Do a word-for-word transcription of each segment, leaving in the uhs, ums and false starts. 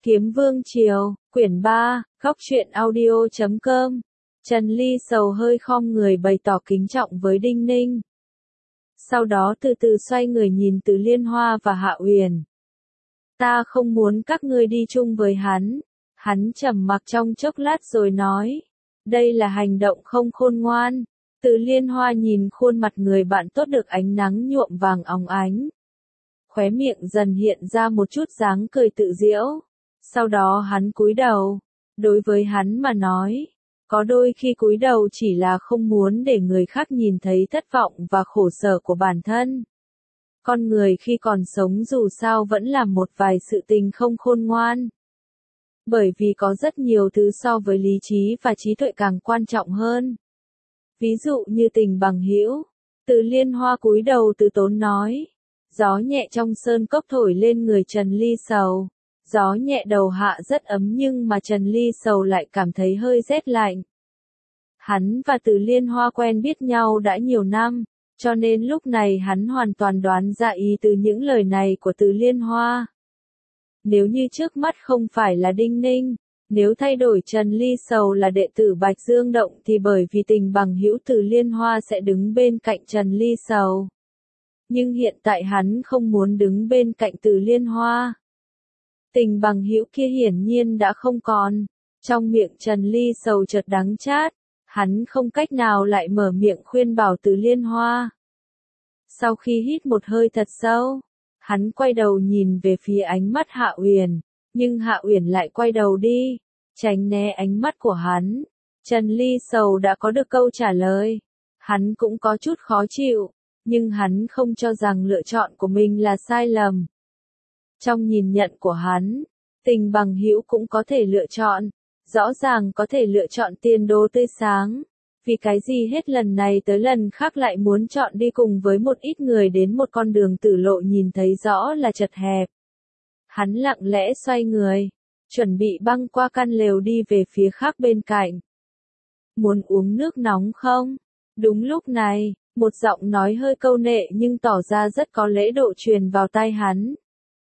Kiếm Vương Triều, quyển ba, góc truyện audio chấm com. Trần Ly Sầu hơi khom người bày tỏ kính trọng với Đinh Ninh. Sau đó từ từ xoay người nhìn Từ Liên Hoa và Hạ Uyển. Ta không muốn các ngươi đi chung với hắn. Hắn trầm mặc trong chốc lát rồi nói. Đây là hành động không khôn ngoan. Từ Liên Hoa nhìn khuôn mặt người bạn tốt được ánh nắng nhuộm vàng óng ánh. Khóe miệng dần hiện ra một chút dáng cười tự giễu. Sau đó hắn cúi đầu. Đối với hắn mà nói, có đôi khi cúi đầu chỉ là không muốn để người khác nhìn thấy thất vọng và khổ sở của bản thân. Con người khi còn sống dù sao vẫn làm một vài sự tình không khôn ngoan. Bởi vì có rất nhiều thứ so với lý trí và trí tuệ càng quan trọng hơn. Ví dụ như tình bằng hữu. Từ Liên Hoa cúi đầu từ tốn nói. Gió nhẹ trong sơn cốc thổi lên người Trần Ly Sầu. Gió nhẹ đầu hạ rất ấm nhưng mà Trần Ly Sầu lại cảm thấy hơi rét lạnh. Hắn và Từ Liên Hoa quen biết nhau đã nhiều năm, cho nên lúc này hắn hoàn toàn đoán ra ý từ những lời này của Từ Liên Hoa. Nếu như trước mắt không phải là Đinh Ninh, nếu thay đổi Trần Ly Sầu là đệ tử Bạch Dương Động thì bởi vì tình bằng hữu Từ Liên Hoa sẽ đứng bên cạnh Trần Ly Sầu. Nhưng hiện tại hắn không muốn đứng bên cạnh Từ Liên Hoa. Tình bằng hữu kia hiển nhiên đã không còn. Trong miệng Trần Ly Sầu chợt đắng chát, hắn không cách nào lại mở miệng khuyên bảo Từ Liên Hoa. Sau khi hít một hơi thật sâu, hắn quay đầu nhìn về phía ánh mắt Hạ Uyển, nhưng Hạ Uyển lại quay đầu đi, tránh né ánh mắt của hắn. Trần Ly Sầu đã có được câu trả lời, hắn cũng có chút khó chịu, nhưng hắn không cho rằng lựa chọn của mình là sai lầm. Trong nhìn nhận của hắn, tình bằng hữu cũng có thể lựa chọn, rõ ràng có thể lựa chọn tiền đồ tươi sáng. Vì cái gì hết lần này tới lần khác lại muốn chọn đi cùng với một ít người đến một con đường tử lộ nhìn thấy rõ là chật hẹp. Hắn lặng lẽ xoay người, chuẩn bị băng qua căn lều đi về phía khác bên cạnh. Muốn uống nước nóng không? Đúng lúc này, một giọng nói hơi câu nệ nhưng tỏ ra rất có lễ độ truyền vào tai hắn.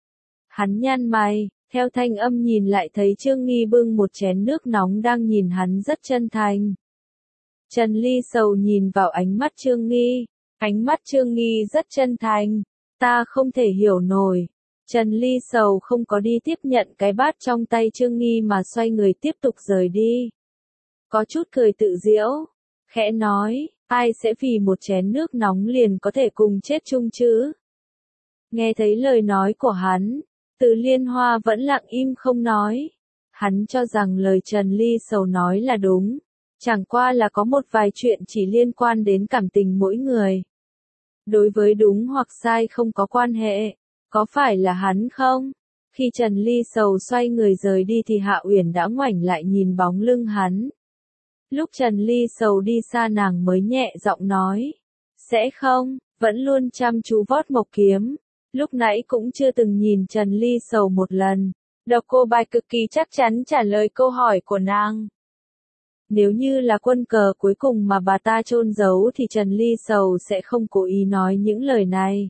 Hắn nhăn mày, theo thanh âm nhìn lại thấy Trương Nghi bưng một chén nước nóng đang nhìn hắn rất chân thành. Trần Ly Sầu nhìn vào ánh mắt Trương Nghi, ánh mắt Trương Nghi rất chân thành, ta không thể hiểu nổi. Trần Ly Sầu không có đi tiếp nhận cái bát trong tay Trương Nghi mà xoay người tiếp tục rời đi. Có chút cười tự giễu, khẽ nói, ai sẽ vì một chén nước nóng liền có thể cùng chết chung chứ? Nghe thấy lời nói của hắn, Từ Liên Hoa vẫn lặng im không nói. Hắn cho rằng lời Trần Ly Sầu nói là đúng. Chẳng qua là có một vài chuyện chỉ liên quan đến cảm tình mỗi người. Đối với đúng hoặc sai không có quan hệ. Có phải là hắn không? Khi Trần Ly Sầu xoay người rời đi thì Hạ Uyển đã ngoảnh lại nhìn bóng lưng hắn. Lúc Trần Ly Sầu đi xa nàng mới nhẹ giọng nói. Sẽ không, vẫn luôn chăm chú vót mộc kiếm. Lúc nãy cũng chưa từng nhìn Trần Ly Sầu một lần. Độc Cô Bạch cực kỳ chắc chắn trả lời câu hỏi của nàng. Nếu như là quân cờ cuối cùng mà bà ta chôn giấu thì Trần Ly Sầu sẽ không cố ý nói những lời này.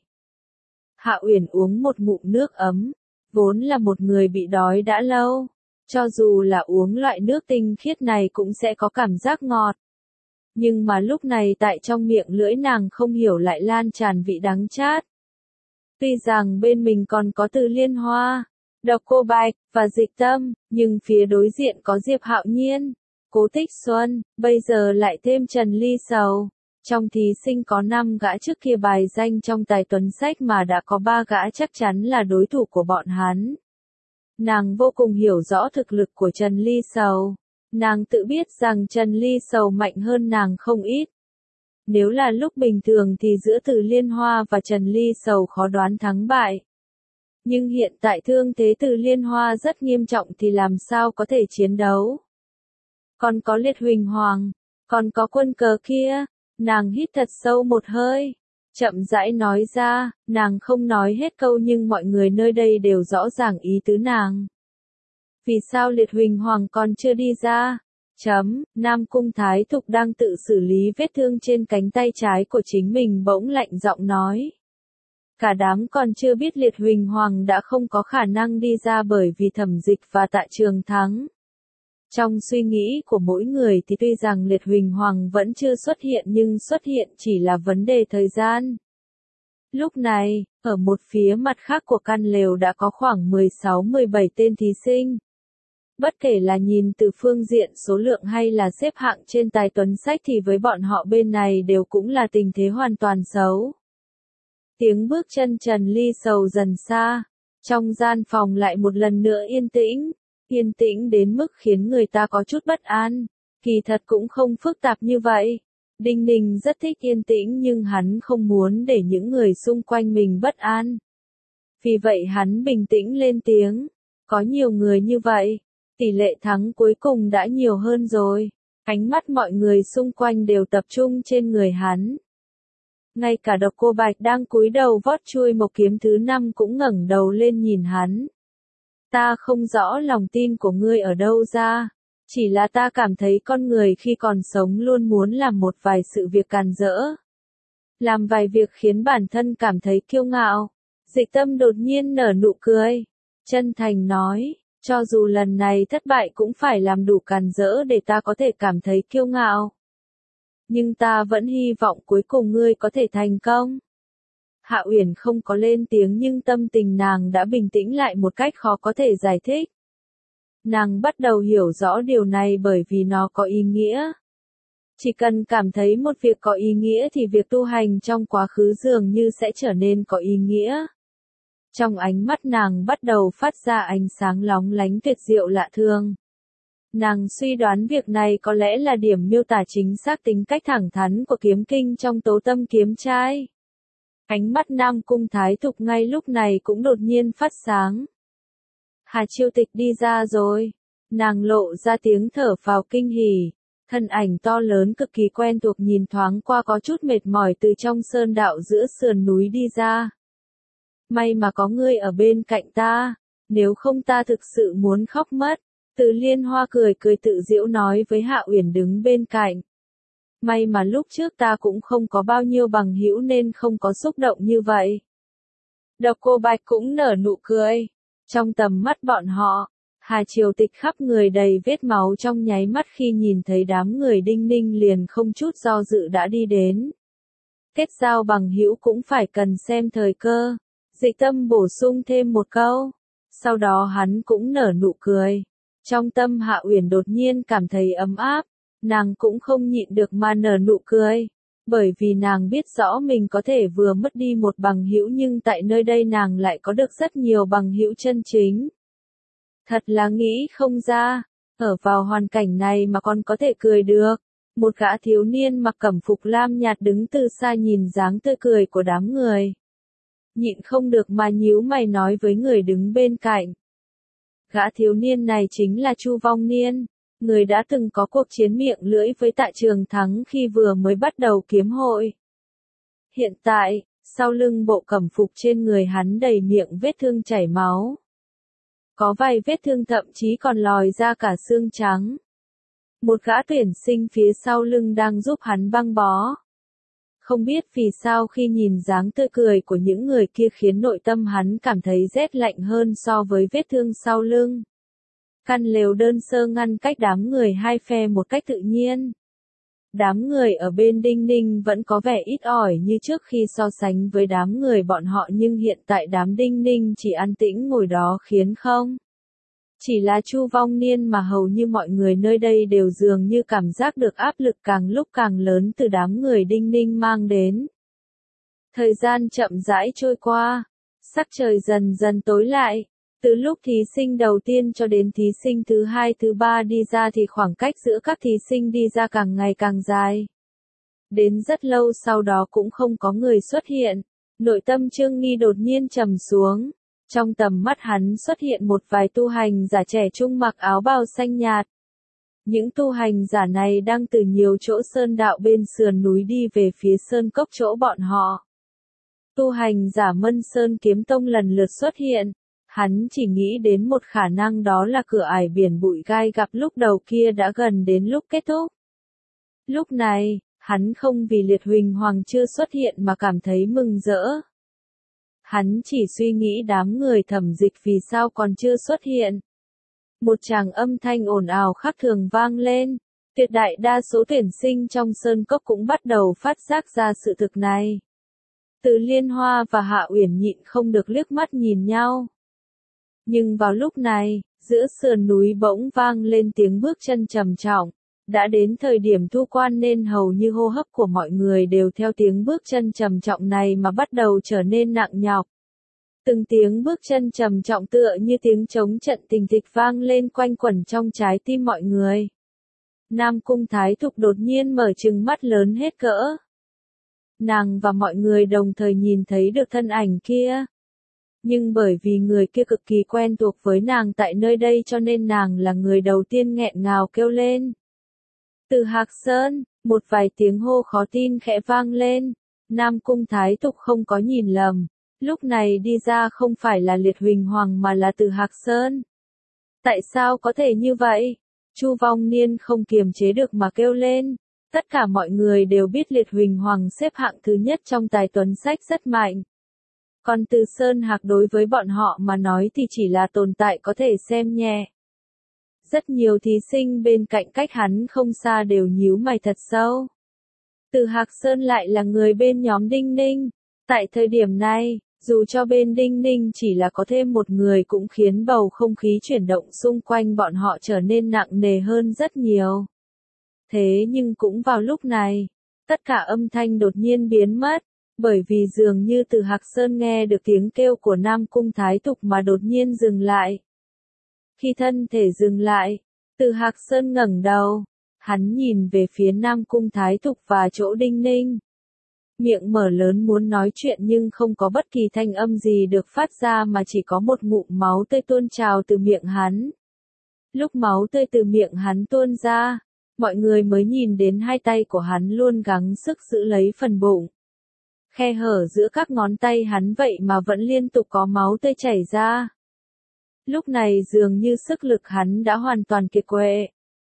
Hạ Uyển uống một ngụm nước ấm, vốn là một người bị đói đã lâu. Cho dù là uống loại nước tinh khiết này cũng sẽ có cảm giác ngọt. Nhưng mà lúc này tại trong miệng lưỡi nàng không hiểu lại lan tràn vị đắng chát. Tuy rằng bên mình còn có Từ Liên Hoa, Độc Cô Bạch, và Dịch Tâm, nhưng phía đối diện có Diệp Hạo Nhiên, Cố Tích Xuân, bây giờ lại thêm Trần Ly Sầu. Trong thí sinh có năm gã trước kia bài danh trong tài tuấn sách mà đã có ba gã chắc chắn là đối thủ của bọn hắn. Nàng vô cùng hiểu rõ thực lực của Trần Ly Sầu. Nàng tự biết rằng Trần Ly Sầu mạnh hơn nàng không ít. Nếu là lúc bình thường thì giữa Từ Liên Hoa và Trần Ly Sầu khó đoán thắng bại. Nhưng hiện tại thương thế Từ Liên Hoa rất nghiêm trọng thì làm sao có thể chiến đấu. Còn có Liệt Huỳnh Hoàng, còn có quân cờ kia. Nàng hít thật sâu một hơi, chậm rãi nói ra, nàng không nói hết câu nhưng mọi người nơi đây đều rõ ràng ý tứ nàng. Vì sao Liệt Huỳnh Hoàng còn chưa đi ra? Chấm, Nam Cung Thái Thục đang tự xử lý vết thương trên cánh tay trái của chính mình bỗng lạnh giọng nói. Cả đám còn chưa biết Liệt Huỳnh Hoàng đã không có khả năng đi ra bởi vì Thẩm Dịch và Tạ Trường Thắng. Trong suy nghĩ của mỗi người thì tuy rằng Liệt Huỳnh Hoàng vẫn chưa xuất hiện nhưng xuất hiện chỉ là vấn đề thời gian. Lúc này, ở một phía mặt khác của căn lều đã có khoảng mười sáu mười bảy tên thí sinh. Bất kể là nhìn từ phương diện số lượng hay là xếp hạng trên tài tuấn sách thì với bọn họ bên này đều cũng là tình thế hoàn toàn xấu. Tiếng bước chân Trần Ly Sầu dần xa, trong gian phòng lại một lần nữa yên tĩnh, yên tĩnh đến mức khiến người ta có chút bất an, kỳ thật cũng không phức tạp như vậy. Đinh Ninh rất thích yên tĩnh nhưng hắn không muốn để những người xung quanh mình bất an. Vì vậy hắn bình tĩnh lên tiếng, có nhiều người như vậy, tỷ lệ thắng cuối cùng đã nhiều hơn rồi. Ánh mắt mọi người xung quanh đều tập trung trên người hắn. Ngay cả Độc Cô Bạch đang cúi đầu vót chuôi mộc kiếm thứ năm cũng ngẩng đầu lên nhìn hắn. Ta không rõ lòng tin của ngươi ở đâu ra, chỉ là ta cảm thấy con người khi còn sống luôn muốn làm một vài sự việc càn rỡ. Làm vài việc khiến bản thân cảm thấy kiêu ngạo. Dịch Tâm đột nhiên nở nụ cười, chân thành nói, cho dù lần này thất bại cũng phải làm đủ càn rỡ để ta có thể cảm thấy kiêu ngạo. Nhưng ta vẫn hy vọng cuối cùng ngươi có thể thành công. Hạ Uyển không có lên tiếng nhưng tâm tình nàng đã bình tĩnh lại một cách khó có thể giải thích. Nàng bắt đầu hiểu rõ điều này bởi vì nó có ý nghĩa. Chỉ cần cảm thấy một việc có ý nghĩa thì việc tu hành trong quá khứ dường như sẽ trở nên có ý nghĩa. Trong ánh mắt nàng bắt đầu phát ra ánh sáng lóng lánh tuyệt diệu lạ thường. Nàng suy đoán việc này có lẽ là điểm miêu tả chính xác tính cách thẳng thắn của kiếm kinh trong Tố Tâm kiếm trai. Ánh mắt Nam Cung Thái Thục ngay lúc này cũng đột nhiên phát sáng. Hà Chiêu Tịch đi ra rồi. Nàng lộ ra tiếng thở phào kinh hỉ. Thân ảnh to lớn cực kỳ quen thuộc nhìn thoáng qua có chút mệt mỏi từ trong sơn đạo giữa sườn núi đi ra. May mà có ngươi ở bên cạnh ta, nếu không ta thực sự muốn khóc mất. Từ Liên Hoa cười cười tự giễu nói với Hạ Uyển đứng bên cạnh. May mà lúc trước ta cũng không có bao nhiêu bằng hữu nên không có xúc động như vậy. Độc Cô Bạch cũng nở nụ cười. Trong tầm mắt bọn họ, Hà Triều Tịch khắp người đầy vết máu trong nháy mắt khi nhìn thấy đám người Đinh Ninh liền không chút do dự đã đi đến. Kết giao bằng hữu cũng phải cần xem thời cơ. Dịch Tâm bổ sung thêm một câu. Sau đó hắn cũng nở nụ cười. Trong tâm Hạ Uyển đột nhiên cảm thấy ấm áp, nàng cũng không nhịn được mà nở nụ cười, bởi vì nàng biết rõ mình có thể vừa mất đi một bằng hữu nhưng tại nơi đây nàng lại có được rất nhiều bằng hữu chân chính. Thật là nghĩ không ra, ở vào hoàn cảnh này mà còn có thể cười được. Một gã thiếu niên mặc cẩm phục lam nhạt đứng từ xa nhìn dáng tươi cười của đám người. Nhịn không được mà nhíu mày nói với người đứng bên cạnh. Gã thiếu niên này chính là Chu Vong Niên, người đã từng có cuộc chiến miệng lưỡi với Tạ Trường Thắng khi vừa mới bắt đầu kiếm hội. Hiện tại, sau lưng bộ cẩm phục trên người hắn đầy miệng vết thương chảy máu. Có vài vết thương thậm chí còn lòi ra cả xương trắng. Một gã tuyển sinh phía sau lưng đang giúp hắn băng bó. Không biết vì sao khi nhìn dáng tươi cười của những người kia khiến nội tâm hắn cảm thấy rét lạnh hơn so với vết thương sau lưng. Căn lều đơn sơ ngăn cách đám người hai phe một cách tự nhiên. Đám người ở bên Đinh Ninh vẫn có vẻ ít ỏi như trước khi so sánh với đám người bọn họ nhưng hiện tại đám Đinh Ninh chỉ an tĩnh ngồi đó khiến không. Chỉ là Chu Vong Niên mà hầu như mọi người nơi đây đều dường như cảm giác được áp lực càng lúc càng lớn từ đám người Đinh Ninh mang đến. Thời gian chậm rãi trôi qua, sắc trời dần dần tối lại, từ lúc thí sinh đầu tiên cho đến thí sinh thứ hai thứ ba đi ra thì khoảng cách giữa các thí sinh đi ra càng ngày càng dài. Đến rất lâu sau đó cũng không có người xuất hiện, nội tâm Trương Nghi đột nhiên trầm xuống. Trong tầm mắt hắn xuất hiện một vài tu hành giả trẻ trung mặc áo bào xanh nhạt. Những tu hành giả này đang từ nhiều chỗ sơn đạo bên sườn núi đi về phía sơn cốc chỗ bọn họ. Tu hành giả Mân Sơn Kiếm Tông lần lượt xuất hiện, hắn chỉ nghĩ đến một khả năng đó là cửa ải biển bụi gai gặp lúc đầu kia đã gần đến lúc kết thúc. Lúc này, hắn không vì Liệt Huỳnh Hoàng chưa xuất hiện mà cảm thấy mừng rỡ. Hắn chỉ suy nghĩ đám người Thẩm Dịch vì sao còn chưa xuất hiện. Một tràng âm thanh ồn ào khác thường vang lên. Tuyệt đại đa số tuyển sinh trong Sơn Cốc cũng bắt đầu phát giác ra sự thực này. Từ Liên Hoa và Hạ Uyển nhịn không được liếc mắt nhìn nhau. Nhưng vào lúc này, giữa sườn núi bỗng vang lên tiếng bước chân trầm trọng. Đã đến thời điểm thu quan nên hầu như hô hấp của mọi người đều theo tiếng bước chân trầm trọng này mà bắt đầu trở nên nặng nhọc. Từng tiếng bước chân trầm trọng tựa như tiếng trống trận tình thịch vang lên quanh quẩn trong trái tim mọi người. Nam Cung Thái Thục đột nhiên mở trừng mắt lớn hết cỡ. Nàng và mọi người đồng thời nhìn thấy được thân ảnh kia. Nhưng bởi vì người kia cực kỳ quen thuộc với nàng tại nơi đây cho nên nàng là người đầu tiên nghẹn ngào kêu lên. Từ Hạc Sơn, một vài tiếng hô khó tin khẽ vang lên. Nam Cung Thái Thục không có nhìn lầm. Lúc này đi ra không phải là Liệt Huỳnh Hoàng mà là Từ Hạc Sơn. Tại sao có thể như vậy? Chu Vong Niên không kiềm chế được mà kêu lên. Tất cả mọi người đều biết Liệt Huỳnh Hoàng xếp hạng thứ nhất trong tài tuấn sách rất mạnh. Còn Từ Sơn Hạc đối với bọn họ mà nói thì chỉ là tồn tại có thể xem nhẹ. Rất nhiều thí sinh bên cạnh cách hắn không xa đều nhíu mày thật sâu. Từ Hạc Sơn lại là người bên nhóm Đinh Ninh. Tại thời điểm này, dù cho bên Đinh Ninh chỉ là có thêm một người cũng khiến bầu không khí chuyển động xung quanh bọn họ trở nên nặng nề hơn rất nhiều. Thế nhưng cũng vào lúc này, tất cả âm thanh đột nhiên biến mất, bởi vì dường như Từ Hạc Sơn nghe được tiếng kêu của Nam Cung Thái Thục mà đột nhiên dừng lại. Khi thân thể dừng lại, Từ Hạc Sơn ngẩng đầu, hắn nhìn về phía Nam Cung Thái Thục và chỗ Đinh Ninh. Miệng mở lớn muốn nói chuyện nhưng không có bất kỳ thanh âm gì được phát ra mà chỉ có một ngụm máu tươi tuôn trào từ miệng hắn. Lúc máu tươi từ miệng hắn tuôn ra, mọi người mới nhìn đến hai tay của hắn luôn gắng sức giữ lấy phần bụng. Khe hở giữa các ngón tay hắn vậy mà vẫn liên tục có máu tươi chảy ra. Lúc này dường như sức lực hắn đã hoàn toàn kiệt quệ.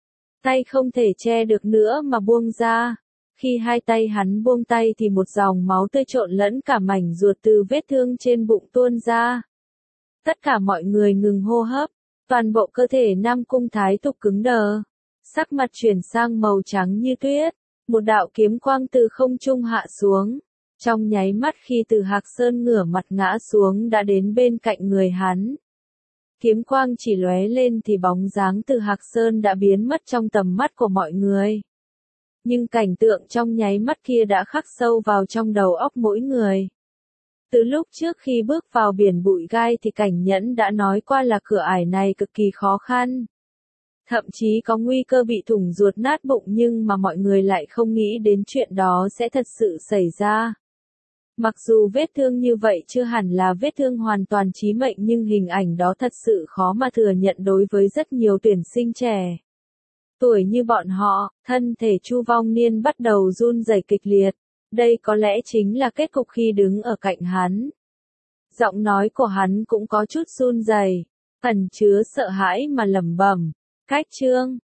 Tay không thể che được nữa mà buông ra. Khi hai tay hắn buông tay thì một dòng máu tươi trộn lẫn cả mảnh ruột từ vết thương trên bụng tuôn ra. Tất cả mọi người ngừng hô hấp, toàn bộ cơ thể Nam Cung Thái Thục cứng đờ. Sắc mặt chuyển sang màu trắng như tuyết, một đạo kiếm quang từ không trung hạ xuống. Trong nháy mắt khi Từ Hạc Sơn ngửa mặt ngã xuống đã đến bên cạnh người hắn. Kiếm quang chỉ lóe lên thì bóng dáng Từ Hạc Sơn đã biến mất trong tầm mắt của mọi người. Nhưng cảnh tượng trong nháy mắt kia đã khắc sâu vào trong đầu óc mỗi người. Từ lúc trước khi bước vào biển bụi gai thì Cảnh Nhẫn đã nói qua là cửa ải này cực kỳ khó khăn. Thậm chí có nguy cơ bị thủng ruột nát bụng nhưng mà mọi người lại không nghĩ đến chuyện đó sẽ thật sự xảy ra. Mặc dù vết thương như vậy chưa hẳn là vết thương hoàn toàn chí mệnh nhưng hình ảnh đó thật sự khó mà thừa nhận đối với rất nhiều tuyển sinh trẻ. Tuổi như bọn họ, thân thể Chu Vong Niên bắt đầu run rẩy kịch liệt. Đây có lẽ chính là kết cục khi đứng ở cạnh hắn. Giọng nói của hắn cũng có chút run rẩy, ẩn chứa sợ hãi mà lẩm bẩm. Cách chương